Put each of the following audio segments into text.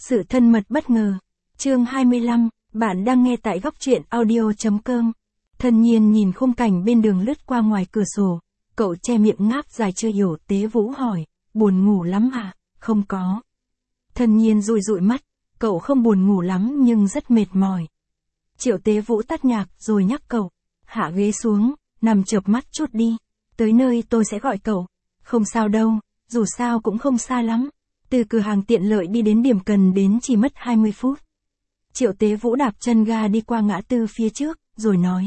Sự thân mật bất ngờ. Chương 25, bạn đang nghe tại góc truyện audio.com. Thân nhiên nhìn khung cảnh bên đường lướt qua ngoài cửa sổ, cậu che miệng ngáp dài chưa hiểu. Tế Vũ hỏi, buồn ngủ lắm à? Không có. Thân nhiên dụi dụi mắt, cậu không buồn ngủ lắm nhưng rất mệt mỏi. Triệu Tế Vũ tắt nhạc rồi nhắc cậu, hạ ghế xuống, nằm chợp mắt chút đi, tới nơi tôi sẽ gọi cậu. Không sao đâu, dù sao cũng không xa lắm. Từ cửa hàng tiện lợi đi đến điểm cần đến chỉ mất 20 phút. Triệu Tế Vũ đạp chân ga đi qua ngã tư phía trước, rồi nói.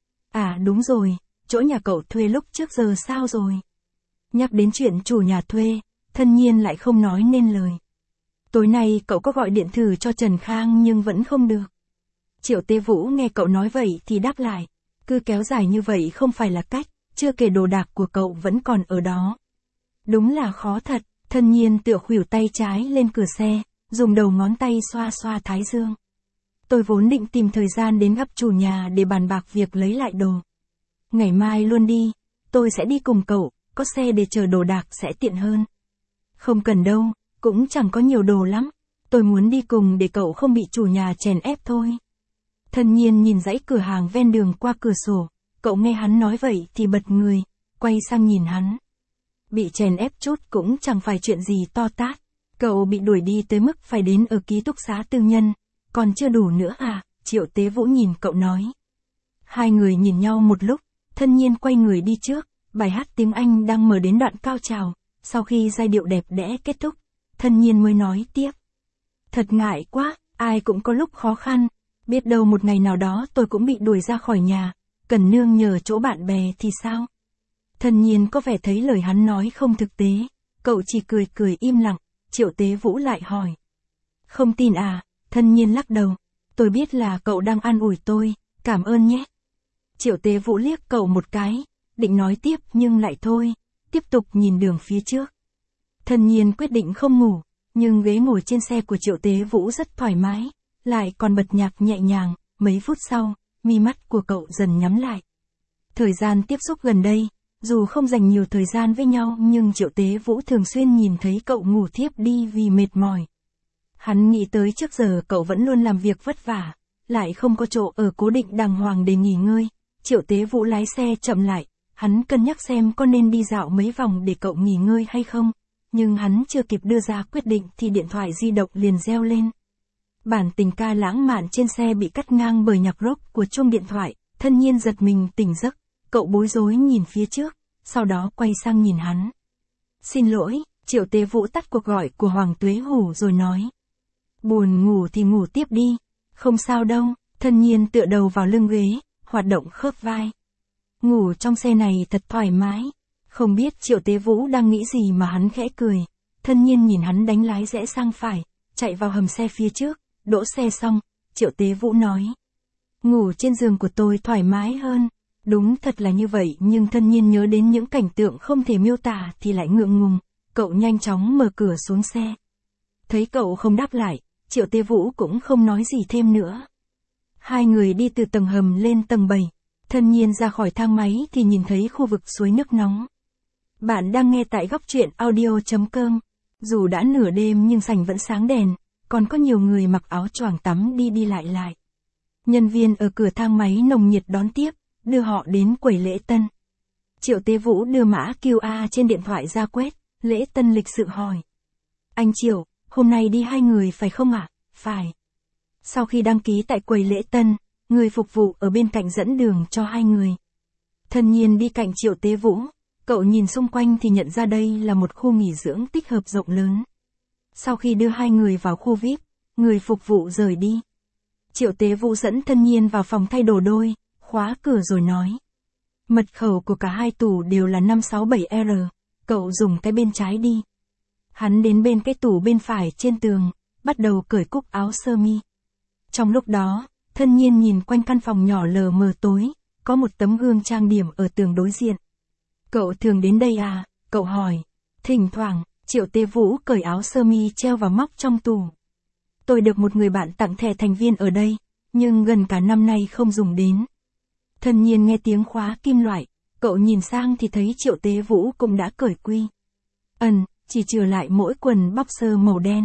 À đúng rồi, chỗ nhà cậu thuê lúc trước giờ sao rồi? Nhắc đến chuyện chủ nhà thuê, thân nhiên lại không nói nên lời. Tối nay cậu có gọi điện thử cho Trần Khang nhưng vẫn không được. Triệu Tế Vũ nghe cậu nói vậy thì đáp lại. Cứ kéo dài như vậy không phải là cách, chưa kể đồ đạc của cậu vẫn còn ở đó. Đúng là khó thật. Thân nhiên tựa khuỷu tay trái lên cửa xe, dùng đầu ngón tay xoa xoa thái dương. Tôi vốn định tìm thời gian đến gặp chủ nhà để bàn bạc việc lấy lại đồ. Ngày mai luôn đi, tôi sẽ đi cùng cậu, có xe để chở đồ đạc sẽ tiện hơn. Không cần đâu, cũng chẳng có nhiều đồ lắm. Tôi muốn đi cùng để cậu không bị chủ nhà chèn ép thôi. Thân nhiên nhìn dãy cửa hàng ven đường qua cửa sổ, cậu nghe hắn nói vậy thì bật người, quay sang nhìn hắn. Bị chèn ép chút cũng chẳng phải chuyện gì to tát. Cậu bị đuổi đi tới mức phải đến ở ký túc xá tư nhân, còn chưa đủ nữa à? Triệu Tế Vũ nhìn cậu nói. Hai người nhìn nhau một lúc, thân nhiên quay người đi trước, bài hát tiếng Anh đang mở đến đoạn cao trào, sau khi giai điệu đẹp đẽ kết thúc, thân nhiên mới nói tiếp. Thật ngại quá, ai cũng có lúc khó khăn, biết đâu một ngày nào đó tôi cũng bị đuổi ra khỏi nhà, cần nương nhờ chỗ bạn bè thì sao? Thân nhiên có vẻ thấy lời hắn nói không thực tế, cậu chỉ cười cười im lặng. Triệu Tế Vũ lại hỏi. Không tin à? Thân nhiên lắc đầu. Tôi biết là cậu đang an ủi tôi, cảm ơn nhé. Triệu Tế Vũ liếc cậu một cái, định nói tiếp nhưng lại thôi, tiếp tục nhìn đường phía trước. Thân nhiên quyết định không ngủ, nhưng ghế ngồi trên xe của Triệu Tế Vũ rất thoải mái, lại còn bật nhạc nhẹ nhàng. Mấy phút sau, mi mắt của cậu dần nhắm lại. Thời gian tiếp xúc gần đây, dù không dành nhiều thời gian với nhau nhưng Triệu Tế Vũ thường xuyên nhìn thấy cậu ngủ thiếp đi vì mệt mỏi. Hắn nghĩ tới trước giờ cậu vẫn luôn làm việc vất vả, lại không có chỗ ở cố định đàng hoàng để nghỉ ngơi. Triệu Tế Vũ lái xe chậm lại, hắn cân nhắc xem có nên đi dạo mấy vòng để cậu nghỉ ngơi hay không, nhưng hắn chưa kịp đưa ra quyết định thì điện thoại di động liền reo lên. Bản tình ca lãng mạn trên xe bị cắt ngang bởi nhạc rock của chuông điện thoại, thân nhiên giật mình tỉnh giấc. Cậu bối rối nhìn phía trước, sau đó quay sang nhìn hắn. Xin lỗi, Triệu Tế Vũ tắt cuộc gọi của Hoàng Tuế Hủ rồi nói. Buồn ngủ thì ngủ tiếp đi, không sao đâu. Thân nhiên tựa đầu vào lưng ghế, hoạt động khớp vai. Ngủ trong xe này thật thoải mái. Không biết Triệu Tế Vũ đang nghĩ gì mà hắn khẽ cười. Thân nhiên nhìn hắn đánh lái rẽ sang phải, chạy vào hầm xe phía trước, đỗ xe xong, Triệu Tế Vũ nói. Ngủ trên giường của tôi thoải mái hơn. Đúng thật là như vậy nhưng thân nhiên nhớ đến những cảnh tượng không thể miêu tả thì lại ngượng ngùng. Cậu nhanh chóng mở cửa xuống xe. Thấy cậu không đáp lại, Triệu Tế Vũ cũng không nói gì thêm nữa. Hai người đi từ tầng hầm lên tầng 7. Thân nhiên ra khỏi thang máy thì nhìn thấy khu vực suối nước nóng. Bạn đang nghe tại góc truyện audio.com. Dù đã nửa đêm nhưng sảnh vẫn sáng đèn, còn có nhiều người mặc áo choàng tắm đi đi lại lại. Nhân viên ở cửa thang máy nồng nhiệt đón tiếp, đưa họ đến quầy lễ tân. Triệu Tế Vũ đưa mã QR trên điện thoại ra quét, lễ tân lịch sự hỏi. Anh Triệu, hôm nay đi hai người phải không ạ? Phải. Sau khi đăng ký tại quầy lễ tân, người phục vụ ở bên cạnh dẫn đường cho hai người. Thân nhiên đi cạnh Triệu Tế Vũ, cậu nhìn xung quanh thì nhận ra đây là một khu nghỉ dưỡng tích hợp rộng lớn. Sau khi đưa hai người vào khu VIP, người phục vụ rời đi. Triệu Tế Vũ dẫn thân nhiên vào phòng thay đồ đôi, khóa cửa rồi nói. Mật khẩu của cả hai tủ đều là 567R, cậu dùng cái bên trái đi. Hắn đến bên cái tủ bên phải trên tường, bắt đầu cởi cúc áo sơ mi. Trong lúc đó, thân nhiên nhìn quanh căn phòng nhỏ lờ mờ tối, có một tấm gương trang điểm ở tường đối diện. Cậu thường đến đây à? Cậu hỏi. Thỉnh thoảng, Triệu Tế Vũ cởi áo sơ mi treo vào móc trong tủ. Tôi được một người bạn tặng thẻ thành viên ở đây, nhưng gần cả năm nay không dùng đến. Thân nhiên nghe tiếng khóa kim loại, cậu nhìn sang thì thấy Triệu Tế Vũ cũng đã cởi quy. Chỉ trừ lại mỗi quần boxer màu đen.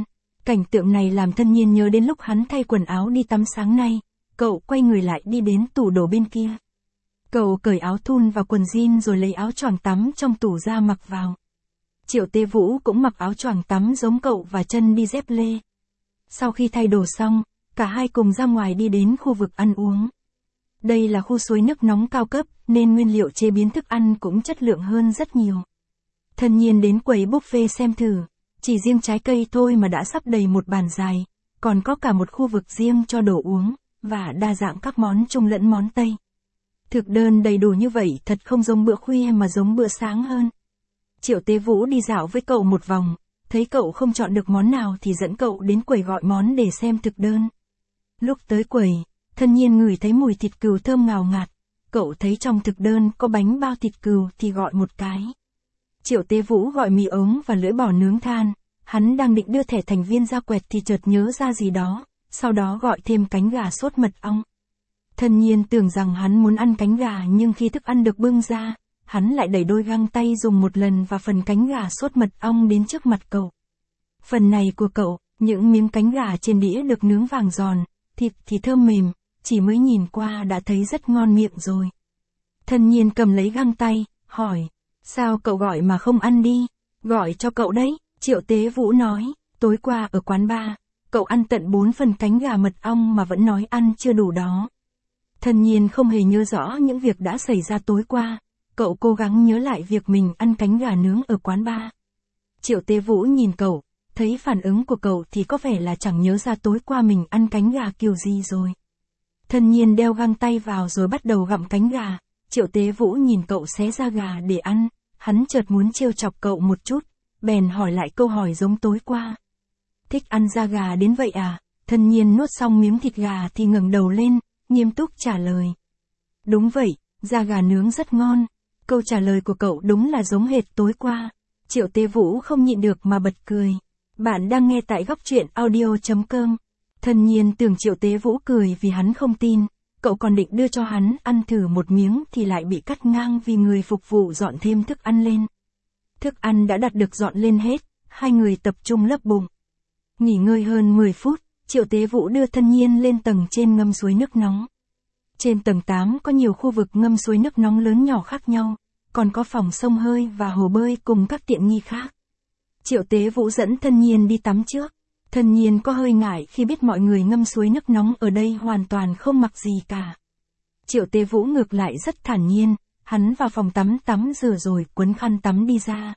Cảnh tượng này làm Thân Nhiên nhớ đến lúc hắn thay quần áo đi tắm sáng nay, cậu quay người lại đi đến tủ đồ bên kia. Cậu cởi áo thun và quần jean rồi lấy áo choàng tắm trong tủ ra mặc vào. Triệu Tế Vũ cũng mặc áo choàng tắm giống cậu và chân đi dép lê. Sau khi thay đồ xong, cả hai cùng ra ngoài đi đến khu vực ăn uống. Đây là khu suối nước nóng cao cấp, nên nguyên liệu chế biến thức ăn cũng chất lượng hơn rất nhiều. Thân Nhiên đến quầy buffet xem thử, chỉ riêng trái cây thôi mà đã sắp đầy một bàn dài, còn có cả một khu vực riêng cho đồ uống, và đa dạng các món Trung lẫn món Tây. Thực đơn đầy đủ như vậy thật không giống bữa khuya mà giống bữa sáng hơn. Triệu Tế Vũ đi dạo với cậu một vòng, thấy cậu không chọn được món nào thì dẫn cậu đến quầy gọi món để xem thực đơn. Lúc tới quầy, Thân Nhiên ngửi thấy mùi thịt cừu thơm ngào ngạt, cậu thấy trong thực đơn có bánh bao thịt cừu thì gọi một cái. Triệu Tế Vũ gọi mì ống và lưỡi bò nướng than, hắn đang định đưa thẻ thành viên ra quẹt thì chợt nhớ ra gì đó, sau đó gọi thêm cánh gà sốt mật ong. Thân Nhiên tưởng rằng hắn muốn ăn cánh gà nhưng khi thức ăn được bưng ra, hắn lại đẩy đôi găng tay dùng một lần và phần cánh gà sốt mật ong đến trước mặt cậu. Phần này của cậu, những miếng cánh gà trên đĩa được nướng vàng giòn, thịt thì thơm mềm, chỉ mới nhìn qua đã thấy rất ngon miệng rồi. Thân Nhiên cầm lấy găng tay, hỏi, sao cậu gọi mà không ăn đi? Gọi cho cậu đấy, Triệu Tế Vũ nói, tối qua ở quán bar, cậu ăn tận 4 phần cánh gà mật ong mà vẫn nói ăn chưa đủ đó. Thân Nhiên không hề nhớ rõ những việc đã xảy ra tối qua, cậu cố gắng nhớ lại việc mình ăn cánh gà nướng ở quán bar. Triệu Tế Vũ nhìn cậu, thấy phản ứng của cậu thì có vẻ là chẳng nhớ ra tối qua mình ăn cánh gà kiểu gì rồi. Thân Nhiên đeo găng tay vào rồi bắt đầu gặm cánh gà, Triệu Tế Vũ nhìn cậu xé da gà để ăn, hắn chợt muốn trêu chọc cậu một chút, bèn hỏi lại câu hỏi giống tối qua. Thích ăn da gà đến vậy à? Thân Nhiên nuốt xong miếng thịt gà thì ngẩng đầu lên, nghiêm túc trả lời. Đúng vậy, da gà nướng rất ngon. Câu trả lời của cậu đúng là giống hệt tối qua. Triệu Tế Vũ không nhịn được mà bật cười. Bạn đang nghe tại góc truyện audio.com. Thân Nhiên tưởng Triệu Tế Vũ cười vì hắn không tin. Cậu còn định đưa cho hắn ăn thử một miếng thì lại bị cắt ngang vì người phục vụ dọn thêm thức ăn lên. Thức ăn đã đặt được dọn lên hết, hai người tập trung lấp bụng. Nghỉ ngơi hơn 10 phút, Triệu Tế Vũ đưa Thân Nhiên lên tầng trên ngâm suối nước nóng. Trên tầng 8 có nhiều khu vực ngâm suối nước nóng lớn nhỏ khác nhau, còn có phòng xông hơi và hồ bơi cùng các tiện nghi khác. Triệu Tế Vũ dẫn Thân Nhiên đi tắm trước. Thân Nhiên có hơi ngại khi biết mọi người ngâm suối nước nóng ở đây hoàn toàn không mặc gì cả. Triệu Tế Vũ ngược lại rất thản nhiên, hắn vào phòng tắm rửa rồi quấn khăn tắm đi ra.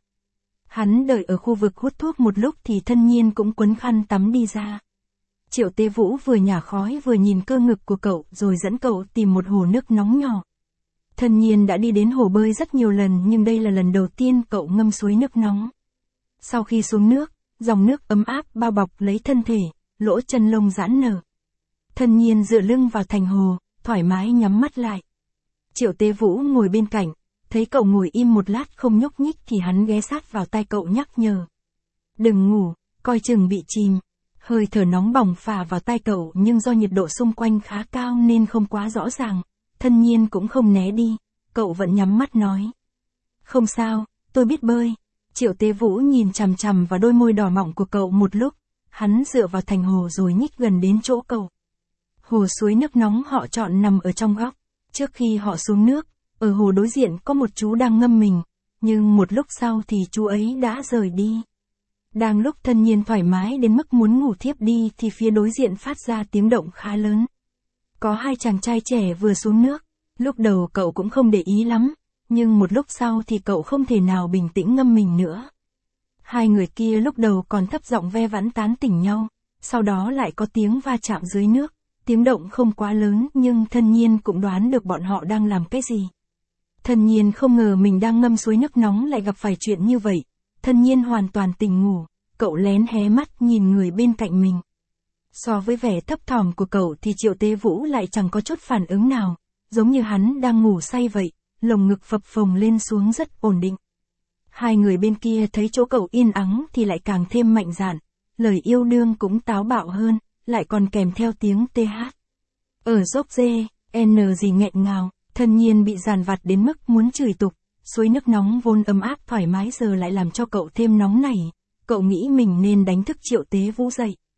Hắn đợi ở khu vực hút thuốc một lúc thì Thân Nhiên cũng quấn khăn tắm đi ra. Triệu Tế Vũ vừa nhả khói vừa nhìn cơ ngực của cậu rồi dẫn cậu tìm một hồ nước nóng nhỏ. Thân Nhiên đã đi đến hồ bơi rất nhiều lần nhưng đây là lần đầu tiên cậu ngâm suối nước nóng. Sau khi xuống nước, dòng nước ấm áp bao bọc lấy thân thể, lỗ chân lông giãn nở. Thân Nhiên dựa lưng vào thành hồ, thoải mái nhắm mắt lại. Triệu Tế Vũ ngồi bên cạnh, thấy cậu ngồi im một lát không nhúc nhích thì hắn ghé sát vào tai cậu nhắc nhở. Đừng ngủ, coi chừng bị chìm. Hơi thở nóng bỏng phả vào tai cậu nhưng do nhiệt độ xung quanh khá cao nên không quá rõ ràng. Thân Nhiên cũng không né đi, cậu vẫn nhắm mắt nói. Không sao, tôi biết bơi. Triệu Tế Vũ nhìn chằm chằm vào đôi môi đỏ mọng của cậu một lúc, hắn dựa vào thành hồ rồi nhích gần đến chỗ cậu. Hồ suối nước nóng họ chọn nằm ở trong góc. Trước khi họ xuống nước, ở hồ đối diện có một chú đang ngâm mình, nhưng một lúc sau thì chú ấy đã rời đi. Đang lúc Thân Nhiên thoải mái đến mức muốn ngủ thiếp đi thì phía đối diện phát ra tiếng động khá lớn. Có hai chàng trai trẻ vừa xuống nước, lúc đầu cậu cũng không để ý lắm, nhưng một lúc sau thì cậu không thể nào bình tĩnh ngâm mình nữa. Hai người kia lúc đầu còn thấp giọng ve vãn tán tỉnh nhau, sau đó lại có tiếng va chạm dưới nước, tiếng động không quá lớn nhưng Thân Nhiên cũng đoán được bọn họ đang làm cái gì. Thân Nhiên không ngờ mình đang ngâm suối nước nóng lại gặp phải chuyện như vậy. Thân Nhiên hoàn toàn tỉnh ngủ, cậu lén hé mắt nhìn người bên cạnh mình. So với vẻ thấp thỏm của cậu thì Triệu Tế Vũ lại chẳng có chút phản ứng nào, giống như hắn đang ngủ say vậy, lồng ngực phập phồng lên xuống rất ổn định. Hai người bên kia thấy chỗ cậu yên ắng thì lại càng thêm mạnh dạn, lời yêu đương cũng táo bạo hơn, lại còn kèm theo tiếng TH. Ở dốc dê, N gì nghẹn ngào, Thân Nhiên bị dàn vặt đến mức muốn chửi tục. Suối nước nóng vốn ấm áp thoải mái giờ lại làm cho cậu thêm nóng nảy. Cậu nghĩ mình nên đánh thức Triệu Tế Vũ dậy.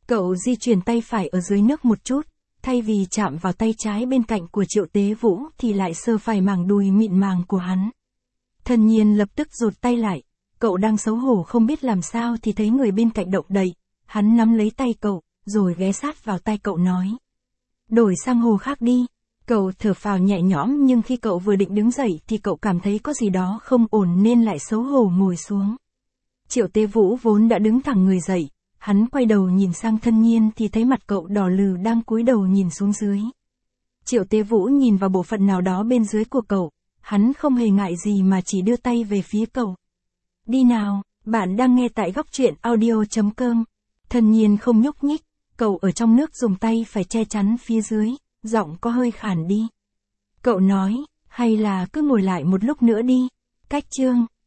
Cậu di chuyển tay phải ở dưới nước một chút, thay vì chạm vào tay trái bên cạnh của Triệu Tế Vũ thì lại sờ phải mảng đùi mịn màng của hắn. Thần Nhiên lập tức rụt tay lại, cậu đang xấu hổ không biết làm sao thì thấy người bên cạnh động đậy, hắn nắm lấy tay cậu, rồi ghé sát vào tai cậu nói. Đổi sang hồ khác đi. Cậu thở phào nhẹ nhõm nhưng khi cậu vừa định đứng dậy thì cậu cảm thấy có gì đó không ổn nên lại xấu hổ ngồi xuống. Triệu Tế Vũ vốn đã đứng thẳng người dậy, hắn quay đầu nhìn sang Thân Nhiên thì thấy mặt cậu đỏ lừ đang cúi đầu nhìn xuống dưới. Triệu Tế Vũ nhìn vào bộ phận nào đó bên dưới của cậu, hắn không hề ngại gì mà chỉ đưa tay về phía cậu. Đi nào, bạn đang nghe tại góc truyện audio.com. Thân Nhiên không nhúc nhích, cậu ở trong nước dùng tay phải che chắn phía dưới, giọng có hơi khản đi. Cậu nói, hay là cứ ngồi lại một lúc nữa đi. Cách chương